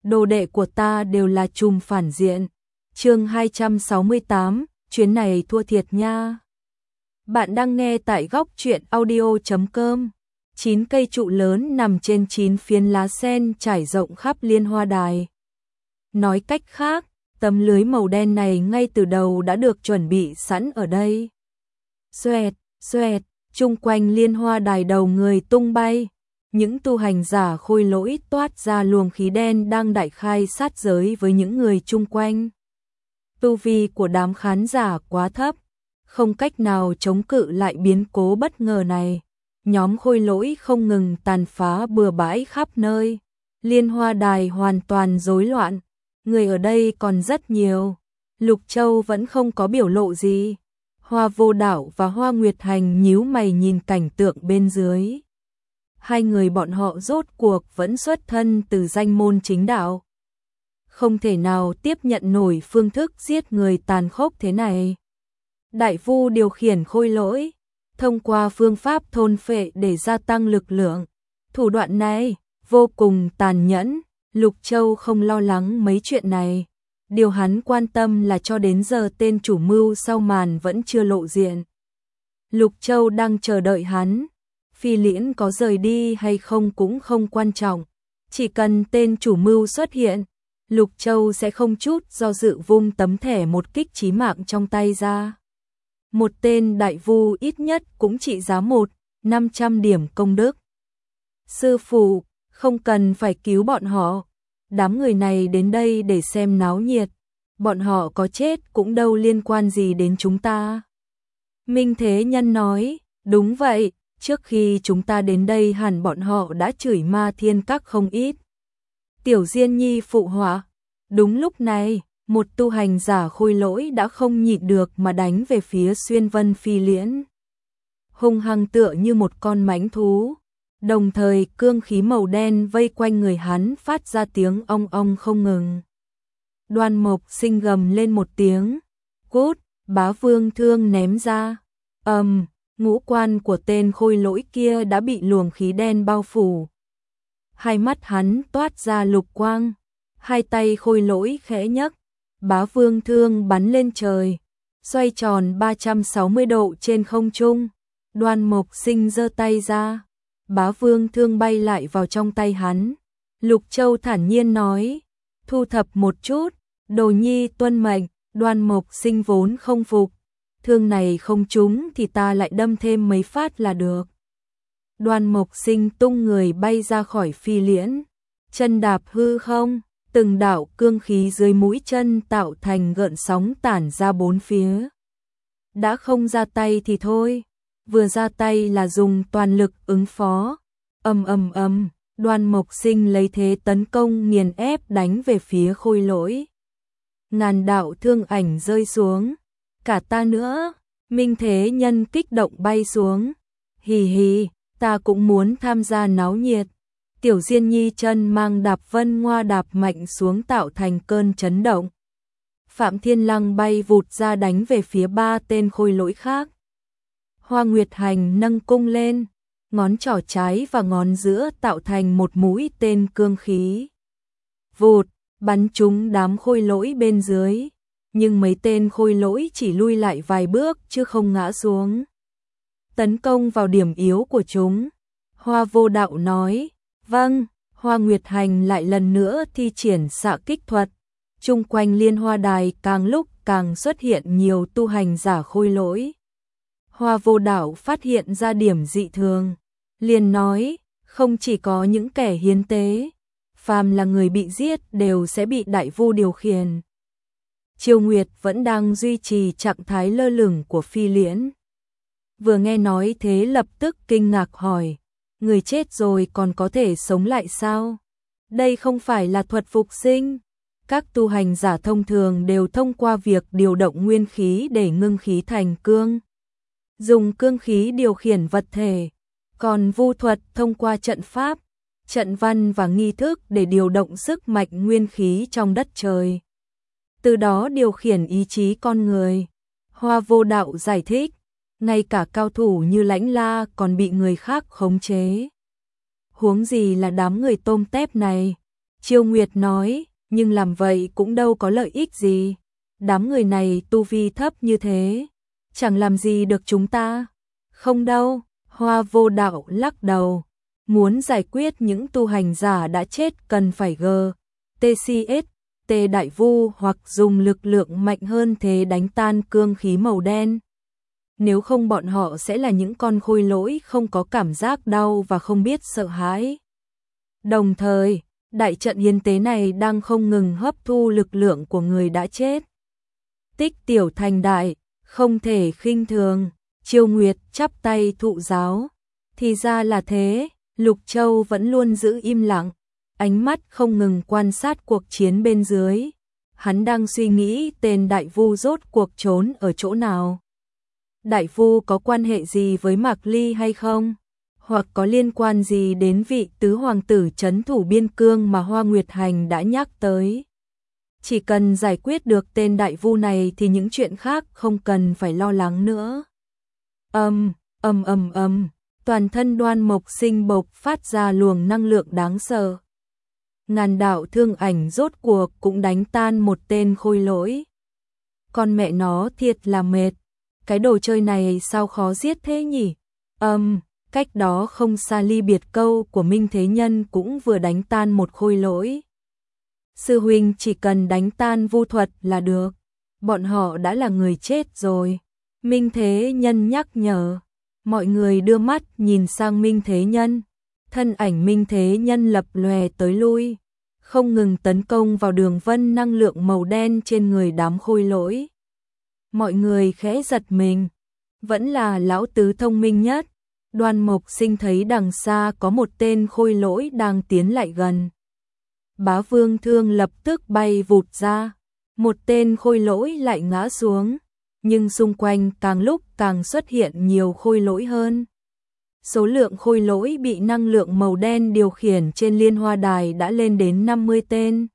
đồ đệ của ta đều là trùm phản diện. Chương 268, chuyến này thua thiệt nha. Bạn đang nghe tại góc truyện audio.com. 9 cây trụ lớn nằm trên 9 phiến lá sen trải rộng khắp liên hoa đài. Nói cách khác, tấm lưới màu đen này ngay từ đầu đã được chuẩn bị sẵn ở đây. Xoẹt, xoẹt, chung quanh liên hoa đài đầu người tung bay. Những tu hành giả khôi lỗi toát ra luồng khí đen đang đại khai sát giới với những người chung quanh. Tu vi của đám khán giả quá thấp, không cách nào chống cự lại biến cố bất ngờ này. Nhóm khôi lỗi không ngừng tàn phá bừa bãi khắp nơi. Liên hoa đài hoàn toàn rối loạn. Người ở đây còn rất nhiều. Lục Châu vẫn không có biểu lộ gì. Hoa Vô Đạo và Hoa Nguyệt Hành nhíu mày nhìn cảnh tượng bên dưới. Hai người bọn họ rốt cuộc vẫn xuất thân từ danh môn chính đạo. Không thể nào tiếp nhận nổi phương thức giết người tàn khốc thế này. Đại Vu điều khiển khôi lỗi, thông qua phương pháp thôn phệ để gia tăng lực lượng. Thủ đoạn này vô cùng tàn nhẫn. Lục Châu không lo lắng mấy chuyện này. Điều hắn quan tâm là cho đến giờ tên chủ mưu sau màn vẫn chưa lộ diện. Lục Châu đang chờ đợi hắn. Phi Liễn có rời đi hay không cũng không quan trọng. Chỉ cần tên chủ mưu xuất hiện, Lục Châu sẽ không chút do dự vung tấm thẻ một kích chí mạng trong tay ra. Một tên đại vu ít nhất cũng trị giá 500 điểm công đức. Sư phụ, không cần phải cứu bọn họ. Đám người này đến đây để xem náo nhiệt. Bọn họ có chết cũng đâu liên quan gì đến chúng ta. Minh Thế Nhân nói, đúng vậy, trước khi chúng ta đến đây hẳn bọn họ đã chửi Ma Thiên Các không ít. Tiểu Diên Nhi phụ họa. Đúng lúc này, một tu hành giả khôi lỗi đã không nhịn được mà đánh về phía Xuyên Vân Phi Liễn. Hung hăng tựa như một con mãnh thú. Đồng thời cương khí màu đen vây quanh người hắn phát ra tiếng ong ong không ngừng. Đoan Mộc Sinh gầm lên một tiếng. Cút, Bá Vương thương ném ra. Ngũ quan của tên khôi lỗi kia đã bị luồng khí đen bao phủ. Hai mắt hắn toát ra lục quang. Hai tay khôi lỗi khẽ nhấc. Bá Vương thương bắn lên trời. Xoay tròn 360 độ trên không trung. Đoan Mộc Sinh giơ tay ra. Bá Vương thương bay lại vào trong tay hắn. Lục Châu thản nhiên nói. Thu thập một chút. Đồ nhi tuân mệnh. Đoan Mộc Sinh vốn không phục. Thương này không trúng thì ta lại đâm thêm mấy phát là được. Đoan Mộc Sinh tung người bay ra khỏi Phi Liễn. Chân đạp hư không. Từng đạo cương khí dưới mũi chân tạo thành gợn sóng tản ra bốn phía. Đã không ra tay thì thôi. Vừa ra tay là dùng toàn lực ứng phó. Đoan Mộc Sinh lấy thế tấn công nghiền ép đánh về phía khôi lỗi. Ngàn đạo thương ảnh rơi xuống. Cả ta nữa. Minh Thế Nhân kích động bay xuống. Hì hì, ta cũng muốn tham gia náo nhiệt. Tiểu Diên Nhi chân mang đạp vân ngoa đạp mạnh xuống tạo thành cơn chấn động. Phạm Thiên Lăng bay vụt ra đánh về phía ba tên khôi lỗi khác. Hoa Nguyệt Hành nâng cung lên, ngón trỏ trái và ngón giữa tạo thành một mũi tên cương khí. Vụt, bắn trúng đám khôi lỗi bên dưới, nhưng mấy tên khôi lỗi chỉ lui lại vài bước chứ không ngã xuống. Tấn công vào điểm yếu của chúng. Hoa Vô Đạo nói, vâng. Hoa Nguyệt Hành lại lần nữa thi triển xạ kích thuật. Chung quanh liên hoa đài càng lúc càng xuất hiện nhiều tu hành giả khôi lỗi. Hoa Vô Đạo phát hiện ra điểm dị thường, liền nói, không chỉ có những kẻ hiến tế, phàm là người bị giết đều sẽ bị đại vu điều khiển. Triều Nguyệt vẫn đang duy trì trạng thái lơ lửng của Phi Liễn. Vừa nghe nói thế lập tức kinh ngạc hỏi, người chết rồi còn có thể sống lại sao? Đây không phải là thuật phục sinh. Các tu hành giả thông thường đều thông qua việc điều động nguyên khí để ngưng khí thành cương. Dùng cương khí điều khiển vật thể, còn vu thuật thông qua trận pháp, trận văn và nghi thức để điều động sức mạnh nguyên khí trong đất trời. Từ đó điều khiển ý chí con người. Hoa Vô Đạo giải thích, ngay cả cao thủ như Lãnh La còn bị người khác khống chế. Huống gì là đám người tôm tép này, Chiêu Nguyệt nói, nhưng làm vậy cũng đâu có lợi ích gì. Đám người này tu vi thấp như thế, chẳng làm gì được chúng ta. Không đâu, Hoa Vô Đạo lắc đầu. Muốn giải quyết những tu hành giả đã chết cần phải TCS, T Đại Vu hoặc dùng lực lượng mạnh hơn thế đánh tan cương khí màu đen. Nếu không bọn họ sẽ là những con khôi lỗi không có cảm giác đau và không biết sợ hãi. Đồng thời, đại trận hiến tế này đang không ngừng hấp thu lực lượng của người đã chết. Tích tiểu thành đại, không thể khinh thường. Chiêu Nguyệt chắp tay thụ giáo. Thì ra là thế, Lục Châu vẫn luôn giữ im lặng, ánh mắt không ngừng quan sát cuộc chiến bên dưới. Hắn đang suy nghĩ tên Đại Vu rốt cuộc trốn ở chỗ nào. Đại Vu có quan hệ gì với Mạc Ly hay không? Hoặc có liên quan gì đến vị tứ hoàng tử trấn thủ biên cương mà Hoa Nguyệt Hành đã nhắc tới? Chỉ cần giải quyết được tên Đại Vu này thì những chuyện khác không cần phải lo lắng nữa. Toàn thân Đoan Mộc Sinh bộc phát ra luồng năng lượng đáng sợ. Ngàn đạo thương ảnh rốt cuộc cũng đánh tan một tên khôi lỗi. Con mẹ nó thiệt là mệt. Cái đồ chơi này sao khó giết thế nhỉ? Cách đó không xa ly biệt câu của Minh Thế Nhân cũng vừa đánh tan một khôi lỗi. Sư huynh chỉ cần đánh tan vu thuật là được. Bọn họ đã là người chết rồi. Minh Thế Nhân nhắc nhở. Mọi người đưa mắt nhìn sang Minh Thế Nhân. Thân ảnh Minh Thế Nhân lập lòe tới lui, không ngừng tấn công vào đường vân năng lượng màu đen trên người đám khôi lỗi. Mọi người khẽ giật mình. Vẫn là lão tứ thông minh nhất. Đoan Mộc Sinh thấy đằng xa có một tên khôi lỗi đang tiến lại gần. Bá Vương Thương lập tức bay vụt ra. Một tên khôi lỗi lại ngã xuống. Nhưng xung quanh càng lúc càng xuất hiện nhiều khôi lỗi hơn. Số lượng khôi lỗi bị năng lượng màu đen điều khiển trên liên hoa đài đã lên đến 50 tên.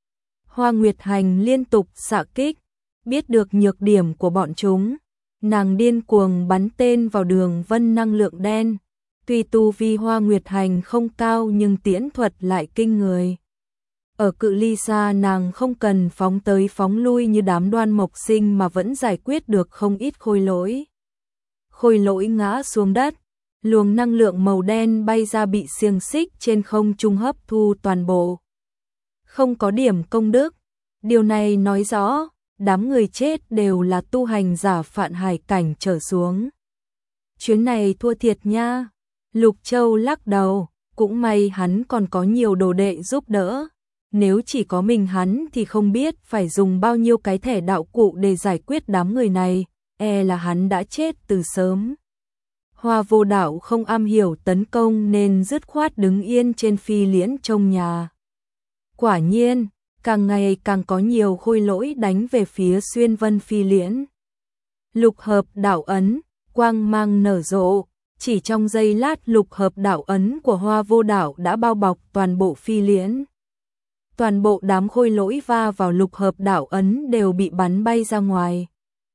Hoa Nguyệt Hành liên tục xạ kích, biết được nhược điểm của bọn chúng. Nàng điên cuồng bắn tên vào đường vân năng lượng đen. Tuy tu vi Hoa Nguyệt Hành không cao nhưng tiễn thuật lại kinh người. Ở cự ly xa nàng không cần phóng tới phóng lui như đám Đoan Mộc Sinh mà vẫn giải quyết được không ít khôi lỗi. Khôi lỗi ngã xuống đất, luồng năng lượng màu đen bay ra bị xiềng xích trên không trung hấp thu toàn bộ. Không có điểm công đức, điều này nói rõ, đám người chết đều là tu hành giả Phạn Hải cảnh trở xuống. Chuyến này thua thiệt nha. Lục Châu lắc đầu, cũng may hắn còn có nhiều đồ đệ giúp đỡ. Nếu chỉ có mình hắn thì không biết phải dùng bao nhiêu cái thẻ đạo cụ để giải quyết đám người này, là hắn đã chết từ sớm. Hoa Vô Đạo không am hiểu tấn công nên dứt khoát đứng yên trên phi liễn trong nhà. Quả nhiên, càng ngày càng có nhiều khôi lỗi đánh về phía xuyên vân phi liễn. Lục hợp đạo ấn, quang mang nở rộ, chỉ trong giây lát lục hợp đạo ấn của Hoa Vô Đạo đã bao bọc toàn bộ phi liễn. Toàn bộ đám khôi lỗi va vào lục hợp đạo ấn đều bị bắn bay ra ngoài.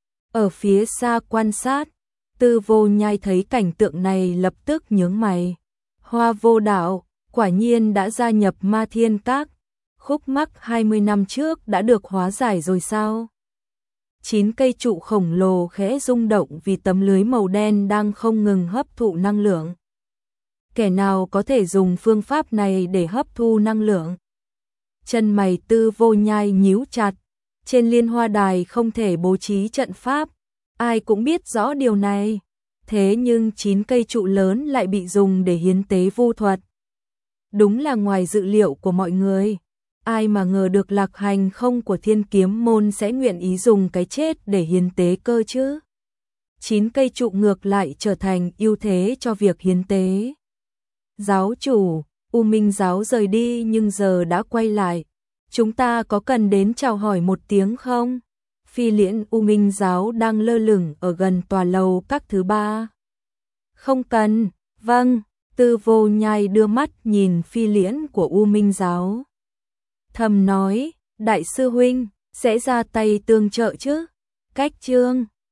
Ở phía xa quan sát, Tư Vô Nhai thấy cảnh tượng này lập tức nhướng mày. Hoa Vô Đạo, quả nhiên đã gia nhập Ma Thiên Các. Khúc mắc 20 năm trước đã được hóa giải rồi sao? 9 cây trụ khổng lồ khẽ rung động vì tấm lưới màu đen đang không ngừng hấp thụ năng lượng. Kẻ nào có thể dùng phương pháp này để hấp thu năng lượng? Chân mày Tư Vô Nhai nhíu chặt. Trên liên hoa đài không thể bố trí trận pháp. Ai cũng biết rõ điều này. Thế nhưng 9 cây trụ lớn lại bị dùng để hiến tế vu thuật. Đúng là ngoài dự liệu của mọi người. Ai mà ngờ được Lạc Hành không của Thiên Kiếm Môn sẽ nguyện ý dùng cái chết để hiến tế cơ chứ. 9 cây trụ ngược lại trở thành ưu thế cho việc hiến tế. Giáo chủ, U Minh giáo rời đi nhưng giờ đã quay lại. Chúng ta có cần đến chào hỏi một tiếng không? Phi liễn U Minh giáo đang lơ lửng ở gần tòa lầu các thứ ba. Không cần, vâng. Tư Vô Nhai đưa mắt nhìn phi liễn của U Minh giáo. Thầm nói, đại sư huynh, sẽ ra tay tương trợ chứ? Cách chương